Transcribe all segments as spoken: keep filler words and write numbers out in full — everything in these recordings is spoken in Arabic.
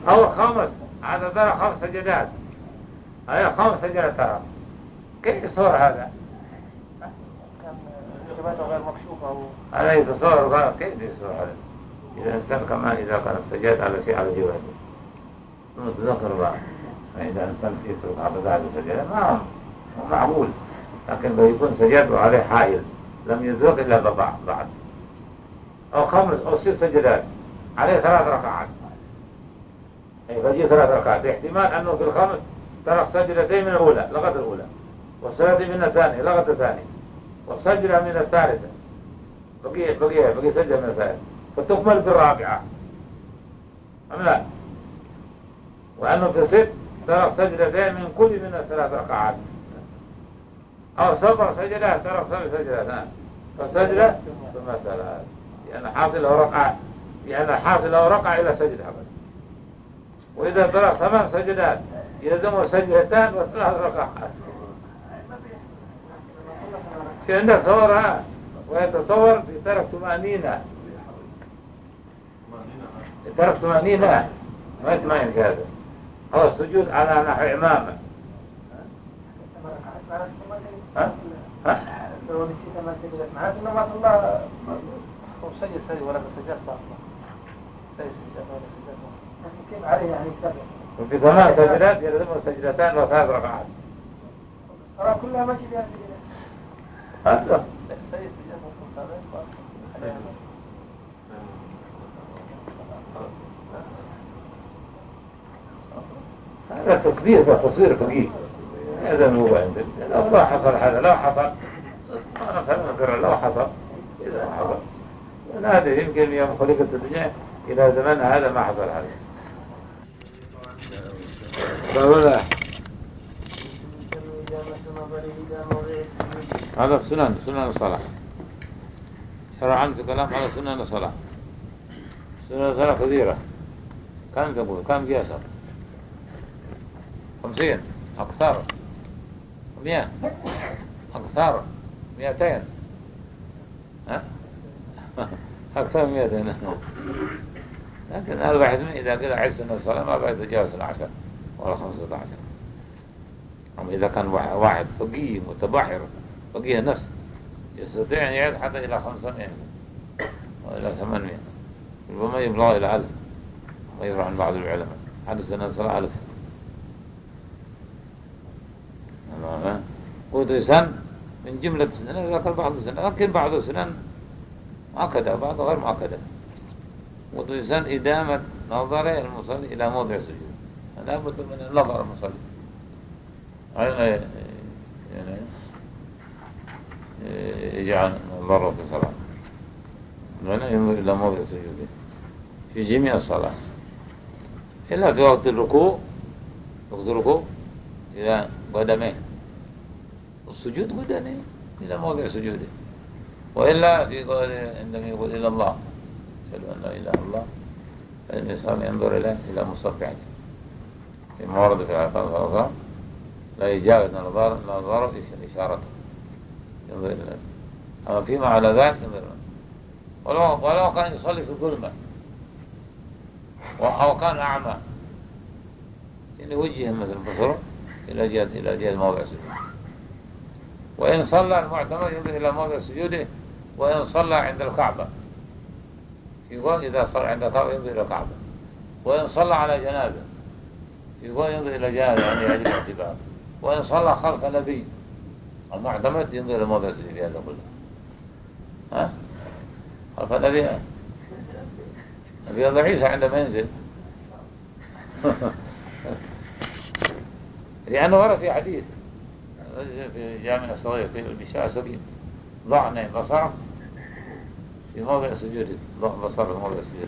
أو خمس، هذا ترى خمس سجدات، هذا خمس سجدات ترى، كيف يصور هذا؟ جبهته غير مكشوفة. هذا يتصور غلط، كيف يصور هذا؟ إذا الإنسان كمان إذا كان السجاد على شيء على جبهته نتذكر بقى، فإذا الإنسان يترك على هذا السجاد ما هو معقول، لكن لو يكون سجاده عليه حائل لم يدرك إلا بعد، أو خمس أو ست سجدات عليه ثلاث ركعات، أي فجي ثلاث ركعات، احتمال أنه في الخمس ترك سجدتين من الأولى لغة الأولى، والسجدة من الثانية لغة الثانية، والسجدة من الثالثة بقي بقي بقي سجدة من الثالثة، فتكمل بالرابعة أم لا؟ وأنه في ست ترك سجدتين من كل من الثلاث ركعات، أو سبع سجدات ترك سبع سجدات، فالسجدة ثم ثلاث، لأن حاصل له ركعة، لأن حاصل له ركعة إلى سجدة أبدا. وإذا ترك ثمان سجدات يلزمه سجدتان وثلاث ركعات. في عندك صورها ويتصور في ترك طمأنينة، ترك طمأنينة ما يطمئن في هذا، هو السجود على نحو إمامة. ها؟ ها؟ لو نسيت ما سجدت معناته إنه ما صلى وسجد سجد ولا سجد باطلة، ليس سجد ولا سجد، لكن كيف عليه يعني سجد؟ وفي ثمان سجدات يلزمه سجدتان وثلاث ركعات. الصلاة كلها ما فيها سجدات. هذا سجد سجد مفهوم هذا تصوير تصوير فقيه، هذا هو عندنا. لو ما حصل هذا، لو حصل ما نفهم، لو حصل إذا حصل هذا يمكن يوم خلقت الدنيا إلى زمان هذا ما حصل هذا. فولا هذا سنن سنن الصلاة، شرعا في كلام على سنن الصلاة. سنن الصلاة كثيرة، كم تقول كم قياسها؟ خمسين أكثر، مئة أكثر، مئتين، ها؟ أكثر مئتين. لكن الواحد من إذا قال عيد سنة الصلاة ما بعد يتجاوز العشر ولا خمسة عشر. أما إذا كان واحد فقيه متبحر فقيه نفس يستطيع أن يعد حتى إلى خمسمائة وإلى ثمانمائة، ربما يبلغ إلى ألف، ويروى عن بعض العلماء عدد سنة الصلاة ألف. ودرسان من جملة السنن ذكر بعض السنن، لكن بعض السنن مؤكدة بعض غير مؤكدة. ودرسان إدامة نظر المصلي إلى موضع السجود، لا بد من النظر المصلي يعني يجعل نظره في صلاة، ولا ينظر إلى موضع السجود في جميع الصلاة، إلا في وقت الركوع، وقت الركوع إلى قدميه، السجود قدميه إلى موضع سجوده، وإلا في قول عندما يقول إلى الله أشهد أن لا إله إلا الله، فإن الإنسان ينظر إليه إلى مصبعته في مورد في العقاب والأظهار، لا يجاوز نظر نظره إشارته ينظر إليه. أما فيما على ذلك ينظر إليه، ولو, ولو كان يصلي في ظلمة أو كان أعمى إن يوجه مثل بصره إلى جهة إلى جهة موضع سجوده. وإن صلى المعتمد ينظر إلى موضع سجوده، وإن صلى عند الكعبة يقول إذا صلى عند الكعبة ينظر إلى الكعبة، وإن صلى على جنازة يقول ينظر إلى جنازة يعني يجب الاعتبار، وإن صلى خلف نبي المعتمد ينظر إلى موضع سجوده. هذا كله ها خلف نبي نبي الله عيسى عندما ينزل لأنه ورد في حديث في جامع الصغير في البشاء سبيل ضعنا بصره في موضع سجوده، ضع بصره في موضع سجوده.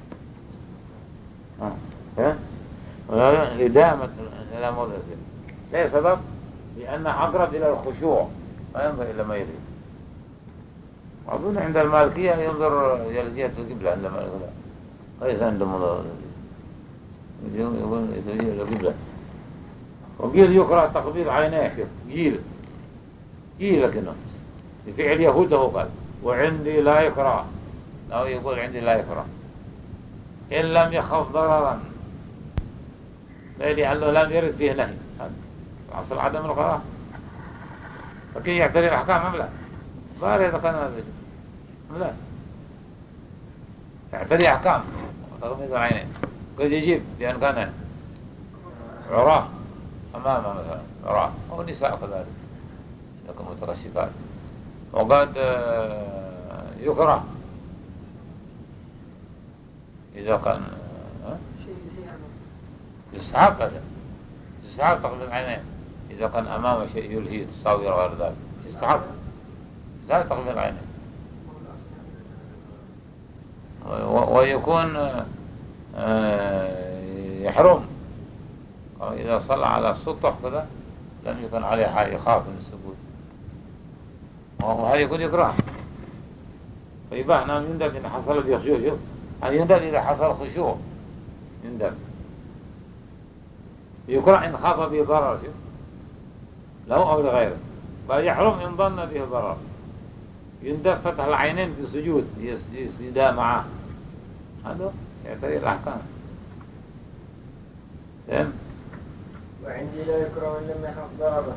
ها ها إدامة إلى موضع سجوده ليه سبب؟ لأنه أقرب إلى الخشوع ما ينظر إلى ما يريد. أظن عند المالكية ينظر إلى جهة القبلة عندما يقول ليس عندهم مضار يقول إلى القبلة. وقيل يقرأ تقبيل عينيه، شوف قيل قيل لكنه بفعل يهود هو قال وعندي لا يقرأ، أو يقول عندي لا يقرأ إن لم يخف ضررا لأنه لم يرد فيه نهي، أصل عدم القراءة، فكي يعتري الأحكام أم لا؟ بارد إذا كان هذا أم لا؟ يعتري أحكام وتغميض العينين، قد يجيب بأن كان عراه أمامه مثلا عراه، أو النساء كذلك لكن مترشفات، وقد يكره إذا كان يستحب هذا، يستحب تغميض العينين إذا كان أمامه شيء يلهي تصاوير غير ذلك، يستحب لا تغميض العينين. ويكون يحرم إذا صلى على السطح كذا لم يكن عليه حاجة، يخاف من السجود، وهذا يكون يكره، فيباح. نعم يندب إن حصل به خشوع، شوف يعني يندب إذا حصل خشوع يندب، يكره إن خاف به ضرر، شوف له أو لغيره، بل يحرم إن ظن به ضرر. يندب فتح العينين في سجود يسجدا معه، هذا يعتري الأحكام. فهم؟ وعندي لا يكره إن لم يخف ضرره،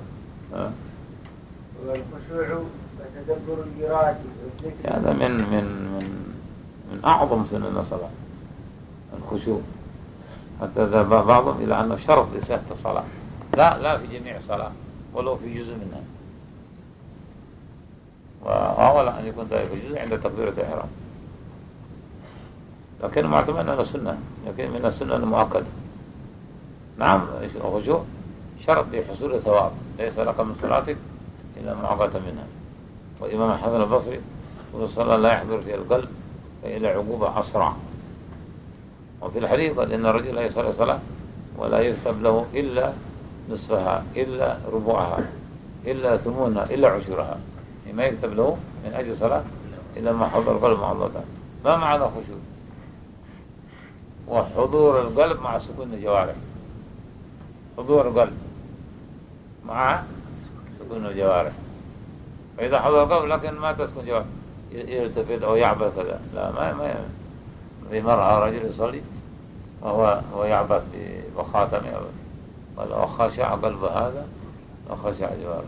والخشوع وتدبر القراءة والذكر، هذا من من من من أعظم سنن الصلاة الخشوع، حتى ذهب بعضهم إلى أنه شرط لصحة الصلاة، لا لا في جميع الصلاة ولو في جزء منها، وأولى أن يكون ذلك جزء عند تكبيرة الإحرام، لكن معتمد أنه سنة، لكن من السنة المؤكدة. نعم الخشوع شرط لحصول الثواب، ليس لك من صلاتك إلا ما عقدت منها. وإمام الحسن البصري يقول الصلاة لا يحضر فيها القلب فإلى عقوبة أسرع. وفي الحديث قال إن الرجل لا يصلي صلاة ولا يكتب له إلا نصفها إلا ربعها إلا ثمونها إلا عشرها، ما يكتب له من أجل صلاة إلا ما حضر القلب مع الله تعالى. ما معنى خشوع؟ وحضور القلب مع سكون الجوارح، حضور القلب مع سكون الجوارح، فإذا حضر القلب لكن ما تسكن جوارح يلتفت أو يعبث كذا، لا ما ما في مرة رجل يصلي وهو هو يعبث بخاتمه، قال وخشع قلب هذا وخشع جواره.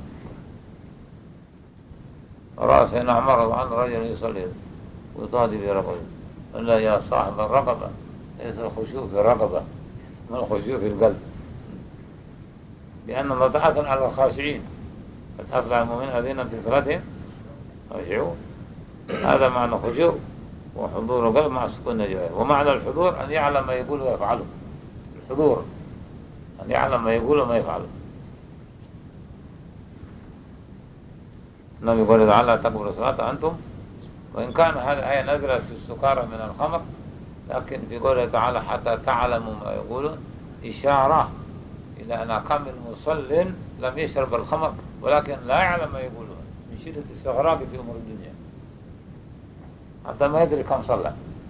رأى سيدنا عمر رضي الله عنه رجل يصلي ويطادي برقبه، قال له يا صاحب الرقبة ليس الخشوع في الرقبة، ما الخشوع في القلب، لأن الله تعالى على الخاشعين، قد أفلح المؤمنين الذين في صلاتهم خاشعون. هذا معنى الخشوع وحضور القلب مع سكون الجوارح. ومعنى الحضور أن يعلم ما يقول ويفعله، الحضور أن يعلم ما يقول وما يفعله. النبي يقول تعالى لا تقبلوا الصلاة أنتم، وإن كان هذه الآية نزلت في السكارى من الخمر، لكن في قوله تعالى حتى تعلموا ما يقولون إشارة إلى أن كم المصل لم يشرب الخمر ولكن لا يعلم ما يقولون من شدة استغراق في أمور الدنيا، حتى ما يدري كم صلى.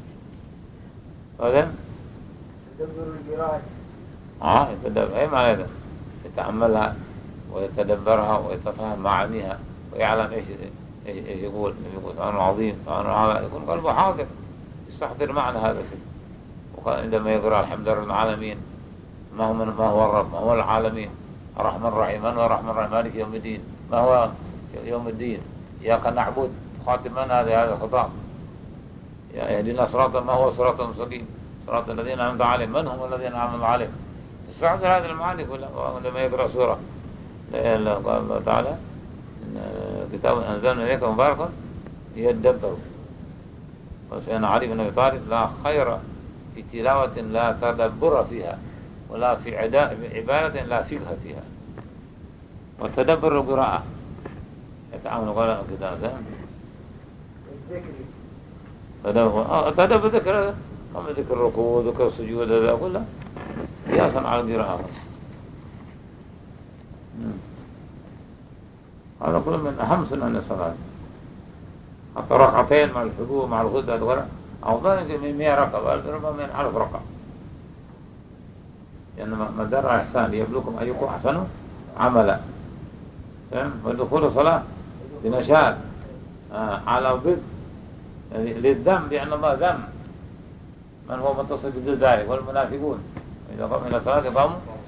فهم؟ تدبر القراءة. آه يتدبر، أي معنى هذا؟ يتأملها ويتدبرها ويتفهم معانيها ويعلم إيش إيش إيش يقول، يقول سبحانه عظيم سبحانه عظيم، يكون قلبه حاضر يستحضر معنى هذا الشيء. وقال عندما يقرأ الحمد لله العالمين، ما هو من ما هو الرب، ما هو العالمين، الرحمن الرحيم، من هو الرحمن الرحيم مالك يوم الدين، ما هو يوم الدين، إياك نعبد، خاتم من هذا هذا الخطاب، يا اهدنا صراط، ما هو صراط المستقيم، صراط الذين أنعمت عليهم، من هم الذين أنعمت عليهم، يستحضر هذه المعاني كلها. عندما يقرأ سورة قال الله تعالى كتاب أنزلنا إليك مبارك ليدبروا. وسيدنا علي بن أبي طالب لا خير في تلاوة لا تدبر فيها ولا في عبادة لا فقه فيها. وتدبر القراءة يتعامل قراءة كتاب الذكر، تدبر ذكر هذا كما ذكر الركوع وذكر السجود، هذا كله قياسا على القراءة. هذا كله من أهم سنن الصلاة. حتى ركعتين مع الحضور مع الغدة الورع أفضل من مئة ركعة ربما من ألف ركعة، لأن يعني مدار الإحسان ليبلوكم أيكم أحسن عملا. ودخول الصلاة بنشاط آه على ضد يعني للذم، لأن الله ذم من هو متصل بضد ذلك، والمنافقون إذا قاموا إلى الصلاة قاموا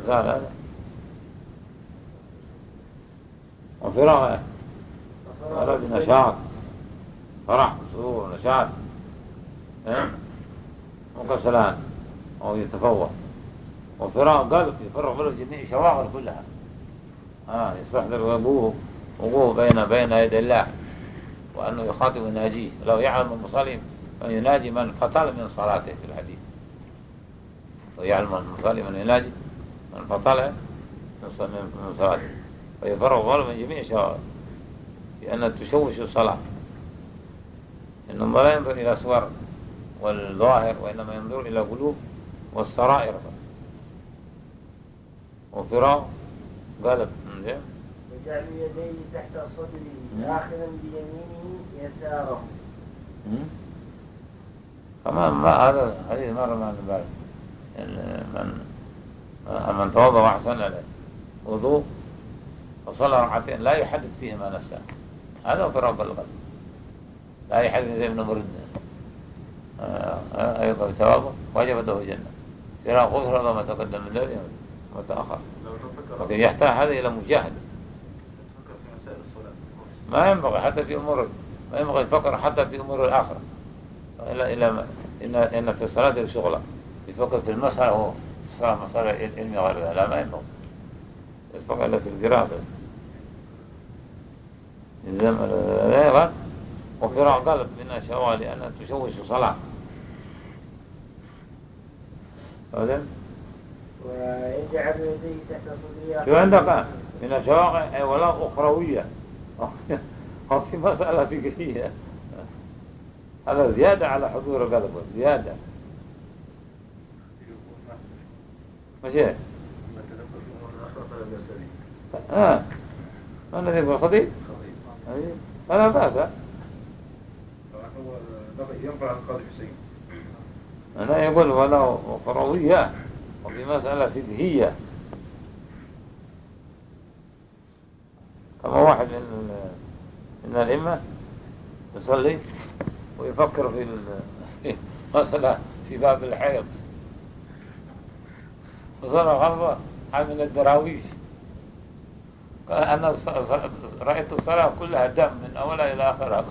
استرسال هذا وفراغ ولا بنشاط فرح وسرور ونشاط وكسلان أو يتفوق وفراغ قلب يفرغ له جميع شواغل كلها آه يستحضر وقوه وقوه بين بين يدي الله وأنه يخاطب ويناجيه لو يعلم المصلي من يناجي من فطل من صلاته في الحديث ويعلم المصلي من يناجي من فطل من صلاته فيفرغ غلب من جميع شواغل لأن تشوش الصلاة إنما لا ينظر إلى صور والظاهر وإنما ينظر إلى قلوب والسرائر وفراغ قلب. وجعل يديه تحت صدره آخذا بيمينه يساره. كمان ما هذا هذه مرة ما نبال من من توضأ وأحسن له وضوء وصلى ركعتين لا يحدث فيهما نفسه هذا هو فراغ القلب لا يحدث زي من مرد أيضا ثوابه وجبت له الجنة فراغ غفر له ما تقدم من ذلك وما تأخر لكن يحتاج هذا إلى مجاهدة ما ينبغي حتى في أمور ما ينبغي يفكر حتى في أمور الآخرة إلا إلا ما إن إن في الصلاة الشغلة يفكر في المسألة هو الصلاة مسألة علمي غير لا ما ينبغي يفكر إلا في القراءة إذا وفراغ قلب من الشواغل لأنها تشوش صلاة هذا ويجعل يديه تحت صدره. شو عندك من الشواغل ولا أخروية أو في مسألة فكرية هذا زيادة على حضور القلب زيادة ماشي ها ما الذي يقول خطيب فلا بأس ينفع القاضي حسين أنا يقول ولا أخروية وفي مسألة فقهية كما واحد من من الأئمة يصلي ويفكر في مسألة في باب الحيض وصار غلبة من الدراويش قال أنا رأيت الصلاة كلها دم من أولها إلى آخرها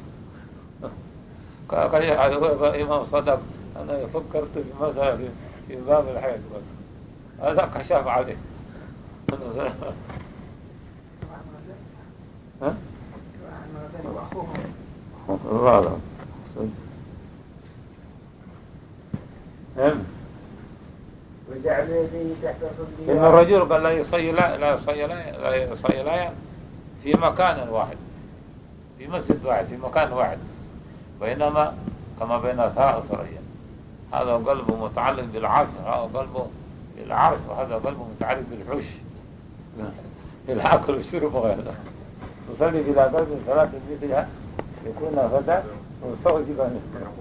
قال يا إمام صدق أنا فكرت في مسألة في, في باب الحيض هذا كشف عليه ها؟ هذا وجعل يديه تحت صدره. إن الرجل قال لا يصلي لا لا يصلي لا لا يصلي لا في مكان واحد في مسجد واحد في مكان واحد بينما كما بين ثراء ثريا هذا قلبه متعلق بالعرش هذا قلبه بالعرش وهذا قلبه متعلق بالحش بالأكل والشرب وغيره تصلي بلا قلب صلاة مثلها يكون فتى وصوت جبانه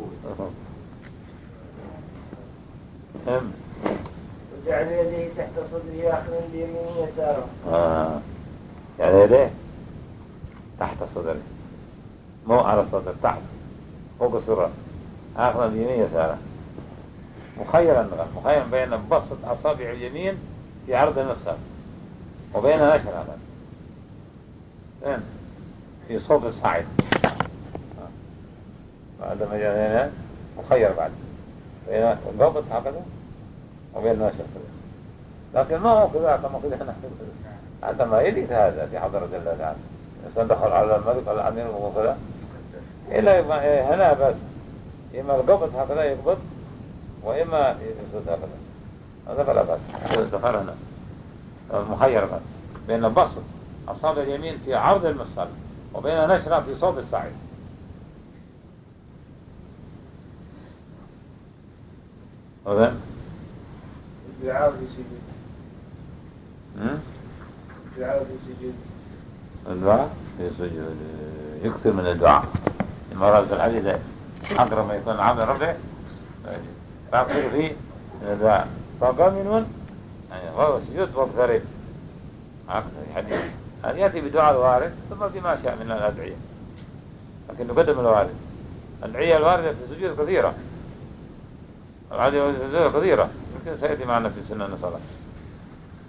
وجعل يديه تحت صدره آخذا بيمينه يساره. آه. يعني يديه تحت صدره مو على الصدر تحت فوق السرة آخذا بيمينه يساره مخيرا مخيرا بين بسط أصابع اليمين في عرض المسار وبين نشر هذا فين في صوب الصعيد بعد ما جاء هنا مخير بعد بين الضبط هكذا وبين نشر كذا لكن ما هو كذا كما كذا هذا ما يليق هذا في حضرة الله تعالى الإنسان دخل على الملك على الأمير وكذا إلا هنا بس إما القبض هكذا يقبض وإما يسود هكذا هذا فلا بأس دخل هنا مخير بعد بين بسط أصابع اليمين في عرض المصلى وبين نشرة في صوب الصعيد وذن الدعاء في السجود. الدعاء في السجود. الدعاء في السجود يكثر من الدعاء المرات الحديث أقرب ما يكون العبد ربه فأكثر فيه من الدعاء فقامن يعني هو السجود واكثر أكثر الحديث هذا يأتي بدعاء الوارد ثم بما شاء من الأدعية لكن نقدم الوارد الأدعية الواردة في السجود كثيرة الأدعية الواردة كثيرة يمكن سيأتي معنا في سنة الصلاة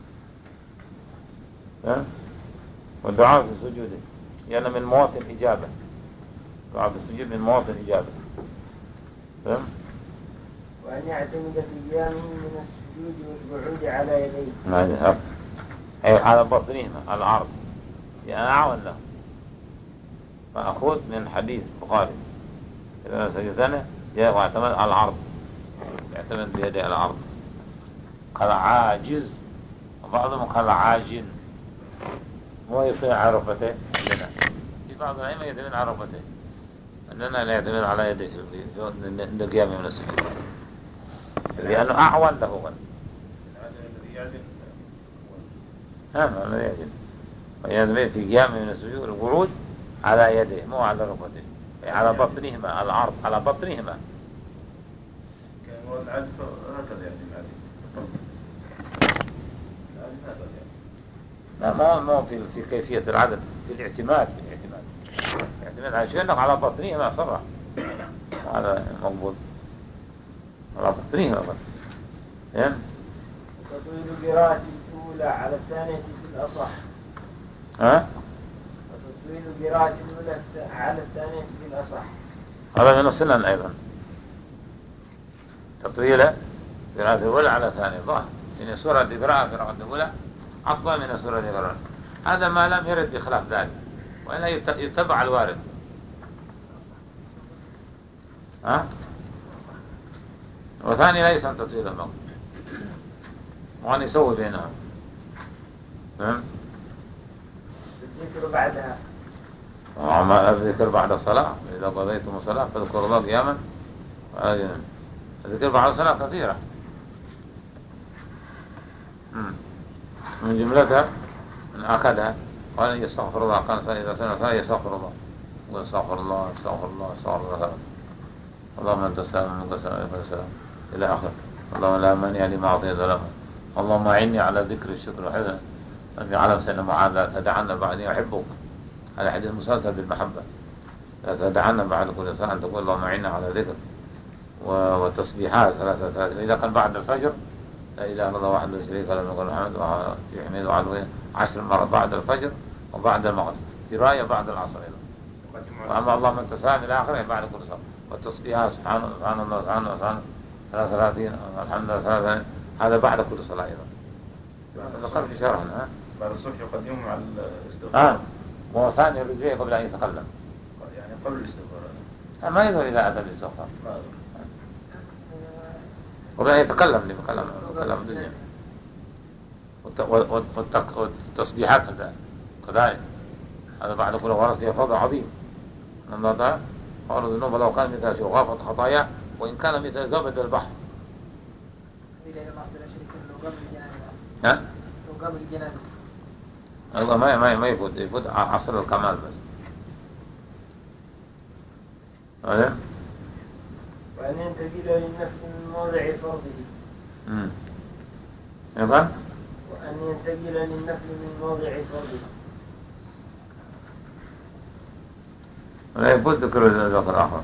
فهم؟ والدعاء في السجود يعني من مواطن إجابة. الدعاء في السجود من مواطن إجابة. فهم؟ وأن يعتمد في قيامه من السجود والقعود على يديه. أي على بطنهما على العرض يعني أعون له. فأخذ من حديث البخاري إذا سجدنا جاء واعتمد على العرض، يعتمد بيده على العرض. قال عاجز، وبعضهم قال عاجن، مو يطيع على ركبتيه عندنا. في بعض الأئمة يعتمد على ركبتيه، عندنا لا يعتمد على يديه عند قيامه من السجود لأنه أعون له غير. الذي يعجن نعم الذي يعجن ويعتمد في قيامه من السجود القعود على يديه مو على ركبتيه، على بطنهما على العرض على بطنهما. كان هو العدل هكذا يعني العدل لا ما ما في في كيفية العدد، في الاعتماد في الاعتماد الاعتماد على شيء انك على بطنهما صرح هذا مقبول على بطنهما بس. فهم؟ وتطويل قراءة الأولى على الثانية في الأصح. ها؟ وتطويل قراءة الأولى على الثانية في الأصح. هذا من السنن أيضا، تطويل قراءة الأولى على الثانية ظاهر إن سورة قراءة قراءة الأولى أفضل من سورة قراءة. هذا ما لم يرد بخلاف ذلك وإلا يتبع الوارد. ها؟ وثاني ليس تطويل الموت وأن يسوي بينهم. فهم؟ الذكر بعدها وما الذكر بعد الصلاة إذا قضيتم الصلاة فاذكروا الله قياما. الذكر بعد الصلاة كثيرة من جملتها من أخذها قال يستغفر الله كان إذا سنة ثانية يستغفر الله ويستغفر الله استغفر الله استغفر الله اللهم أنت السلام ومنك السلام إلى آخر. اللهم لا مانع لما أعطيت له. اللهم أعني على ذكر الشكر وحسن أن يعلم سنة معاذ لا تدعنا بعدي أحبك. هذا حديث مسلسل بالمحبة. لا تدعنا بعد كل ساعة أن تقول اللهم أعني على ذكر وتصبيحات ثلاثة ثلاثة. إذا كان بعد الفجر لا إله إلا الله وحده لا شريك له له الملك وله في حميد وعلوه عشر مرات بعد الفجر وبعد المغرب في راية بعد العصر أيضا. وأما اللهم أنت سلام إلى آخره بعد كل صلاة. والتصبيحات سبحان الله سبحان الله سبحان الله سبحان ثلاثة ثلاثين الحمد لله ثلاثة هذا بعد كل صلاة أيضا. ذكر في شرحنا بعد الصبح يقدمه مع الاستغفار. آه وهو ثاني الرجوع قبل أن يتكلم يعني قبل الاستغفار ما يظهر إذا أتى بالاستغفار قبل أن يتكلم اللي بكلم كلام الدنيا. والتصبيحات كذلك هذا بعد كل ورث فيها فضل عظيم من الله تعالى. قالوا الذنوب لو كان مثل شغافة خطايا وإن كان مثل زبد البحر. ها؟ لو قبل الجنازة الله ما ما ما يفوت يفوت عصر الكمال بس. هذا وأن ينتقل للنفس من موضع فرضه. امم أيضا وأن ينتقل للنفس من موضع فرضه. ولا يفوت ذكر ذكر آخر.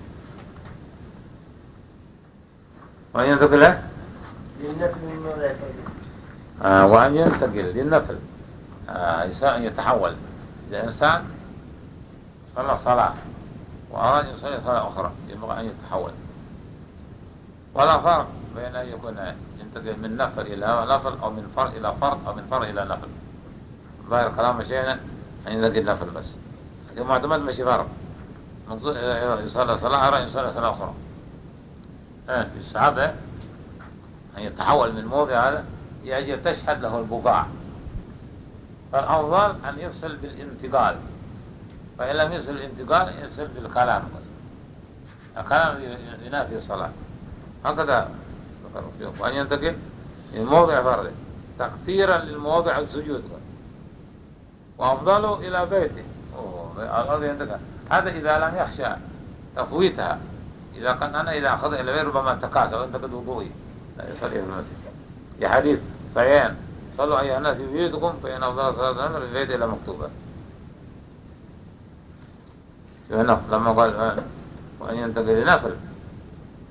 وأن ينتقل للنفس من موضع فرضه. آه وأن ينتقل للنفل آه إنسان يتحول إذا إنسان صلى صلاة وأراد أن يصلي صلاة أخرى ينبغي أن يتحول. ولا فرق بين أن يكون ينتقل من نفل إلى نفل أو من فرع إلى فرع أو من فرع إلى نفل. ظاهر كلام مشينا أن ينتقل نفل بس لكن معتمد مشي فرق يصلي صلاة أراد يصلي صلاة أخرى. آه في الصحابة أن يتحول من موضع هذا يجي تشهد له البقاع. فالأفضل أن يفصل بالانتقال فإن لم يفصل بالانتقال يفصل بالكلام. الكلام ينافي الصلاة هكذا ذكروا فيه. وأن ينتقل من موضع فرضه تكثيرا للمواضع السجود وأفضله إلى بيته. هذا إذا لم يخشى تفويتها. إذا كان أنا إذا أخذ إلى بيت ربما انتقاس أو انتقد وضوئي لا يصلي في المسجد. في حديث صحيحين صلوا أيها الناس في بيوتكم فإن أفضل صلاة الأمر في بيت إلى مكتوبة. لما قال وأن ينتقل لنفل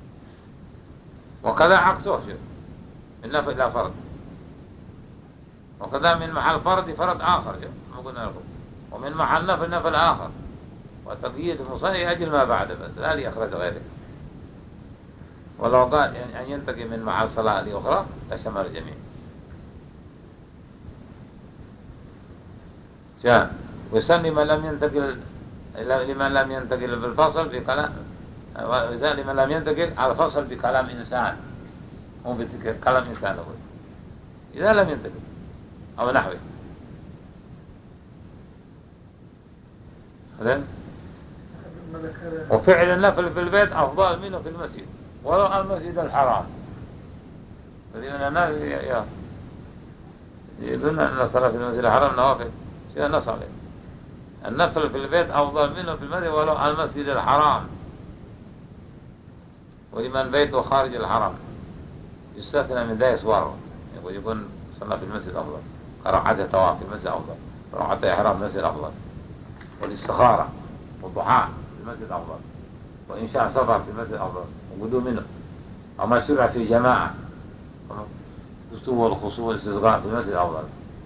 وكذا عكسه من نفل إلى فرض. وكذا من محل فرض فرض آخر ما قلنا لكم، ومن محل نفل نفل آخر، وتقييد المصلي أجل ما بعد بس لا ليخرج غيره. ولو قال يعني أن ينتقل من محل صلاة لأخرى لشمل الجميع. جاء ويسن لمن لم ينتقل لمن لم ينتقل بالفصل بكلام، ويسن لمن لم ينتقل على الفصل بكلام إنسان، مو بكلام إنسان أقول إذا لم ينتقل أو نحوه. وفعل النفل في البيت أفضل منه في المسجد ولو المسجد الحرام. كثير من الناس يقولون أن الصلاة في المسجد الحرام نوافل، شيء النص عليه. النفل في البيت أفضل منه في المسجد ولو المسجد الحرام، ولمن بيته خارج الحرام يستثنى من ذلك صور، يقول يكون صلى في المسجد أفضل، قراءته طواف في المسجد أفضل، قراءته إحرام في المسجد أفضل، والاستخارة والضحى في المسجد أفضل، وإنشاء سفر في المسجد أفضل، وقدوم منه، وما شرع في جماعة الدستور والخصوص والاستسقاء في المسجد أفضل،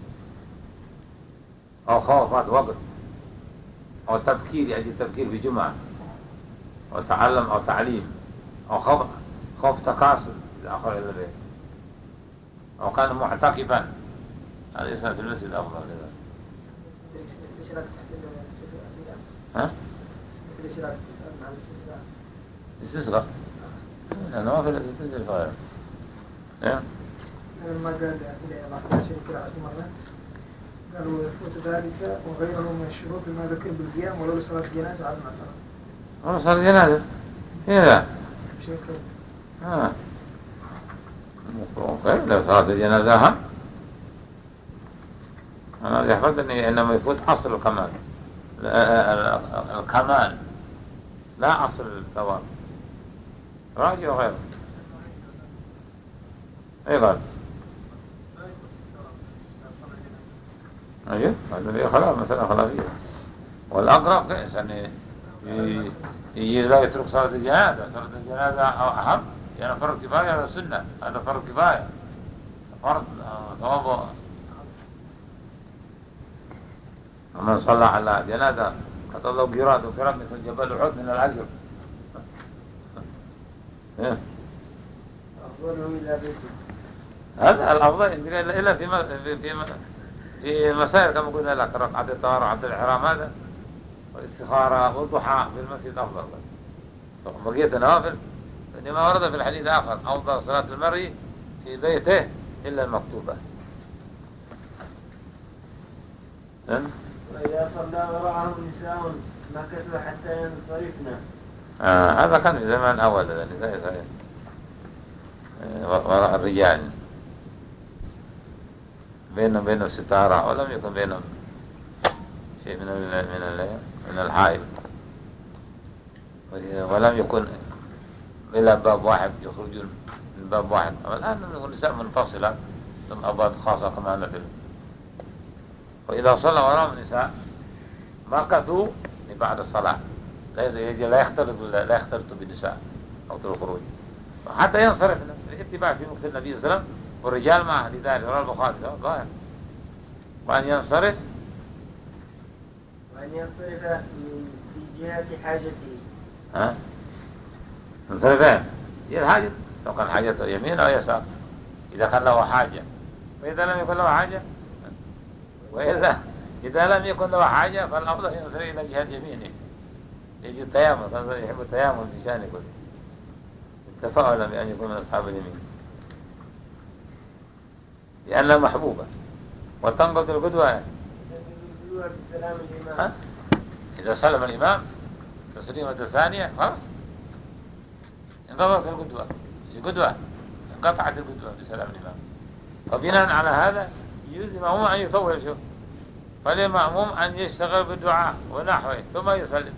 أو خوفات وقت، أو تبكير يعني التبكير في جمعة، أو تعلم أو تعليم، أو خوف خوف تكاسل إلى آخر إلى البيت، أو كان معتكفا هذا يسمى في المسجد أفضل. الاشتراك تحت الاستسقاء. ها؟ الاشتراك مع الاستسقاء. الاستسقاء؟ النوافل تنزل غير. إيه؟ لما قال إلى بعض الشركة عشر مرات قالوا يفوت ذلك وغيره من الشروط بما ذكر بالقيام ولو لصلاة الجنازة على المعترض. ولو صلاة الجنازة؟ هنا. شركة. ها. طيب لو صلاة الجنازة هم. أنا يحفظني إنما يفوت أصل الكمال، الكمال لا أصل الثواب. راجع وغيره. أي قال. أيه هذا خلاف مثلا خلافية. والأقرب كيس يعني يجي لا يترك صلاة الجنازة، صلاة الجنازة أهم يعني فرض كفاية هذا سنة، هذا فرض كفاية فرض ثوابه. ومن صلى على جنازة قد الله قيراط وكرام مثل جبل أحد من الأجر. أفضله إلى بيته. هذا الأفضل إلا في في في مسائل كما قلنا لك ركعة الطهارة وعبد الإحرام هذا والاستخارة والضحى في المسجد أفضل. بقية النوافل إنما ورد في الحديث آخر أفضل صلاة المرء في بيته إلا المكتوبة. وإذا صلى وراءه نساء مكثوا حتى ينصرفن. آه هذا كان في زمان أول النساء وراء الرجال بينهم بينهم ستارة ولم يكن بينهم شيء من ال من ال من الحائل، ولم يكن إلا باب واحد يخرجون من باب واحد. الآن النساء منفصلة ثم أبواب خاصة كما نفل. وإذا صلى وراءهم النساء مكثوا بعد الصلاة لا لا يختلط لا يختلط بالنساء أو الخروج حتى ينصرف الاتباع في وقت النبي صلى الله عليه وسلم والرجال معه لذلك رواه البخاري ظاهر. وأن ينصرف وأن ينصرف في جهة حاجته. ها؟ ينصرفين هي الحاجة لو كان حاجته يمين أو يسار إذا كان له حاجة، وإذا لم يكن له حاجة وإذا إذا لم يكن له حاجة فالأفضل ينصرف إلى جهة يمينه. يجي التيامن، يحب التيامن في شأن كله تفاؤلا بأن يكون من أصحاب اليمين لأنها محبوبة. وتنقض القدوة بسلام الإمام. إذا سلم الإمام تسليمة الثانية خلاص انقضت القدوة، قدوة انقطعت القدوة بسلام الإمام. فبناء على هذا يجوز المأموم أن يطول شوف، فللمأموم أن يشتغل بالدعاء ونحوه ثم يسلم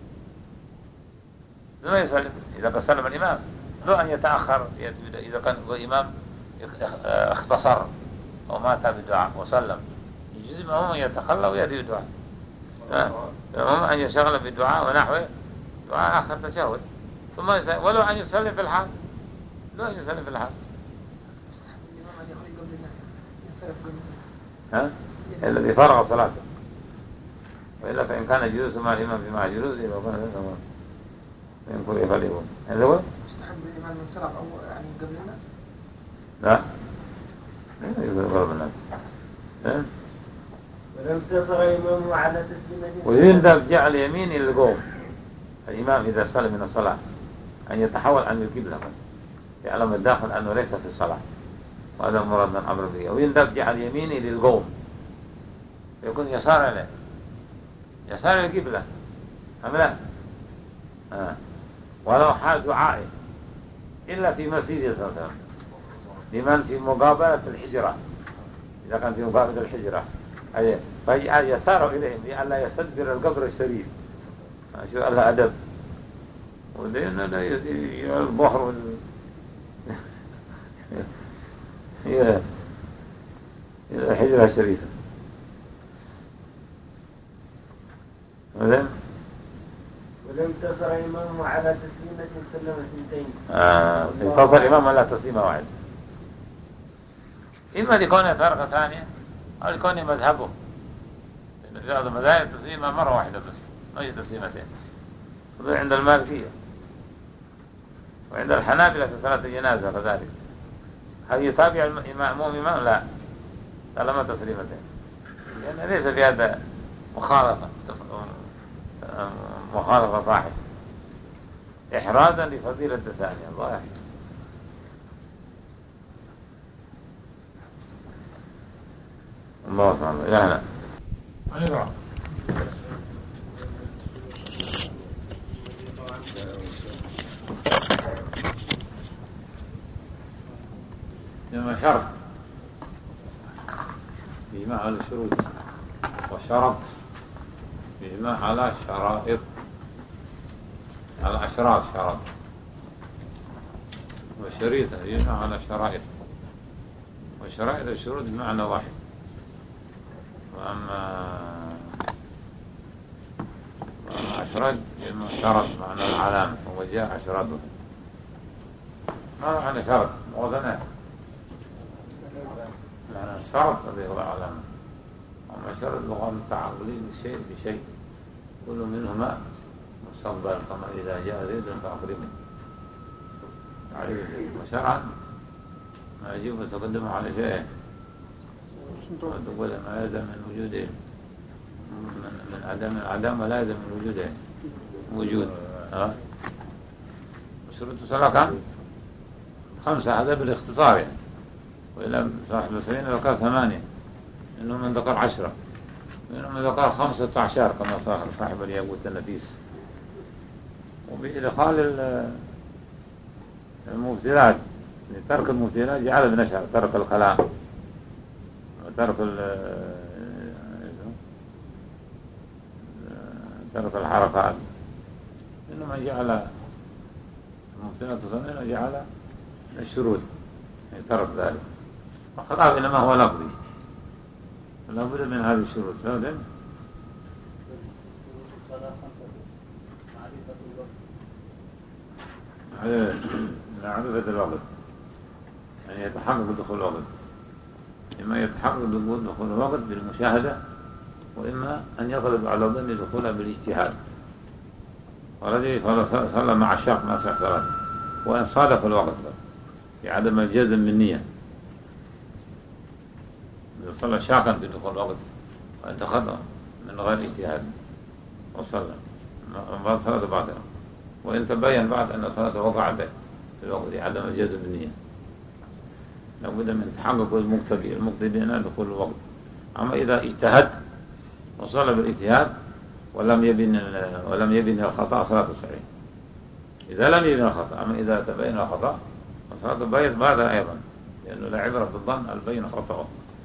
ثم يسلم إذا قد سلم الإمام، لو أن يتأخر إذا كان الإمام اختصر أو مات بالدعاء وسلم يجوز المأموم أن يتخلى ويأتي بالدعاء. المأموم أن يشغل بالدعاء ونحوه دعاء آخر تشهد ثم يسلم، ولو أن يسلم في الحال لو أن يسلم في الحال. ها؟ الذي فرغ صلاته، وإلا فإن كان جلوس مع الإمام في مع جلوسه وكان فإن كره فليقوم. هذا هو؟ يستحب الإمام من سرق أو يعني قبل الناس؟ لا، لا يقول قبل الناس. ها؟ ولم تصر إمامه على تسليمة. ويندب جعل يمين للقوم، الإمام إذا سلم من الصلاة أن يتحول عن القبلة، يعلم الداخل أنه ليس في الصلاة، وهذا مراد من أمر به. ويندب جعل يمينه للقوم، يكون يسار عليه، يسار القبلة أم لا؟ آه. ولو حال دعائه إلا في مسجد صلى الله عليه وسلم لمن في مقابلة الحجرة، إذا كان في مقابلة الحجرة أي فيجعل يساره إليهم لئلا يستدبر القبر الشريف. شو لها أدب، ودينا لا البحر وال هي الحجرة الشريفة. ولم تصر إمامه على تسليمة سلم اثنتين. آه. انتصر الإمام على تسليمة واحد، إما لكونه فرقة ثانية أو لكونه مذهبه، لأن في هذا المذاهب تسليمة مرة واحدة بس، مش تسليمتين. عند المالكية وعند الحنابلة في صلاة الجنازة كذلك، هل يتابع المأموم إمام؟ لا، سلم تسليمتين، لأن ليس في هذا مخالفة مخالفة فاحشة إحرادا لفضيلة الثانية. الله يحفظ. الله سبحانه إلهنا. لما شرط بما على الشروط، وشرط بما على الشرائط، على أشراط شرط، وشريطة بما على الشرائط، وشرائط الشروط بمعنى واحد. وأما وأما أشرط بما شرط معنى العلامة، وجاء أشرطه ما معنى شرط وغنى معنى الشرط الذي هو العلامة. أما شرط لغة متعقلي بشيء بشيء كل منهما مستقبل، كما إذا جاء زيد فأكرمه عليه زيد. وشرعا ما يجب أن تقدم على شيء وتقول ما يلزم من وجوده من, من عدم العدم ولا يلزم من وجوده وجود. ها شروط الصلاة كم؟ خمسة، هذا بالاختصار يعني. وإلا صاحب الفرين ذكر ثمانية، إنه من ذكر عشرة، إنه من ذكر خمسة عشر كما صاحب الياقوت النفيس. وبإدخال المبتلات، ترك المبتلات جعل ابن أشعر ترك الكلام وترك ترك الحركات، إنما جعل المبتلات ثمانية جعل الشروط ترك ذلك. الخلاف إنما هو لفظي، لا بد من هذه الشروط. لازم معرفة الوقت، يعني يتحقق دخول الوقت، إما يتحقق دخول الوقت بالمشاهدة، وإما أن يغلب على ظن دخولها بالاجتهاد. والذي صلى مع الشاق ما صح صلاته، وإن صادف الوقت بعدم الجزم بالنية. إذا صلى شاقا في دخول الوقت وإن تخطأ من غير اجتهاد وصلى بعد صلاة باطلة، وإن تبين بعد أن صلاته وقعت في الوقت عدم الجزم بالنية، لابد من تحقق المقتدي المقتدي بأن دخول الوقت. أما إذا اجتهد وصلى بالاجتهاد ولم يبن ولم يبن الخطأ صلاة صحيحة. إذا لم يبن الخطأ، أما إذا تبين الخطأ فصلاة بيت بعد أيضا، لأنه لا عبرة بالظن البين خطأه.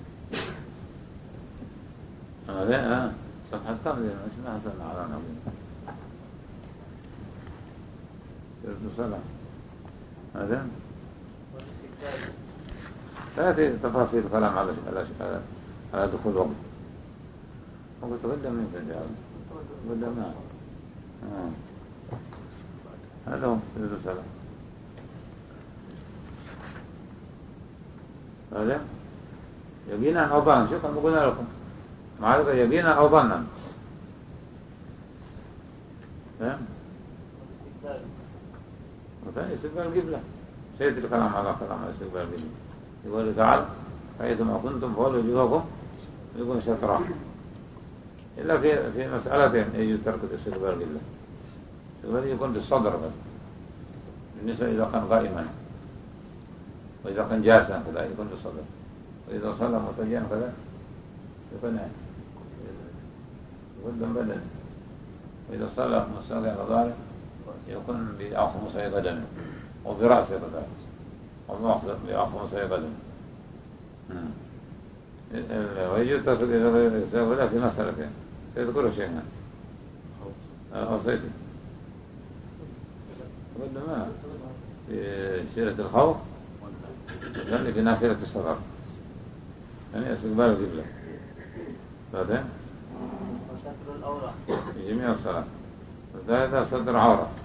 هذا صفحة تقدير مش ما حصلنا على نظيم سيرة الصلاة. هذا تأتي تفاصيل الكلام على على على دخول الوقت. وقت تقدم من تجاوز قدمنا. آه. هذا هو سيرة الصلاة. هذا يقينا أو ظنا، شو كما قلنا لكم معرفة يقينا أو ظنا. فهم؟ وثاني استقبال القبلة، سيد الكلام على كلام على استقبال القبلة. يقول تعالى فإذا كنتم فولوا وجوهكم يكون شطرا، إلا في في مسألتين يجب ترك استقبال القبلة. استقبال يكون بالصدر بس، بالنسبة إذا كان قائما، وإذا كان جالسا كذا يكون بالصدر، وإذا صلى متجها كذا يكون قدام بدنه، وإذا صلى مستقبل على ظهره يكون بأخمص قدمه وبرأسه كذلك، بأخمص قدمه. ويجب ترك الاستقبال في مسألتين سيذكر شيئا أو سيتي تقدم في شيرة الخوف وثاني في نافلة الصلاة، يعني استقبال القبلة. بعدين في جميع الصلاة. والثالثة صدر عورة.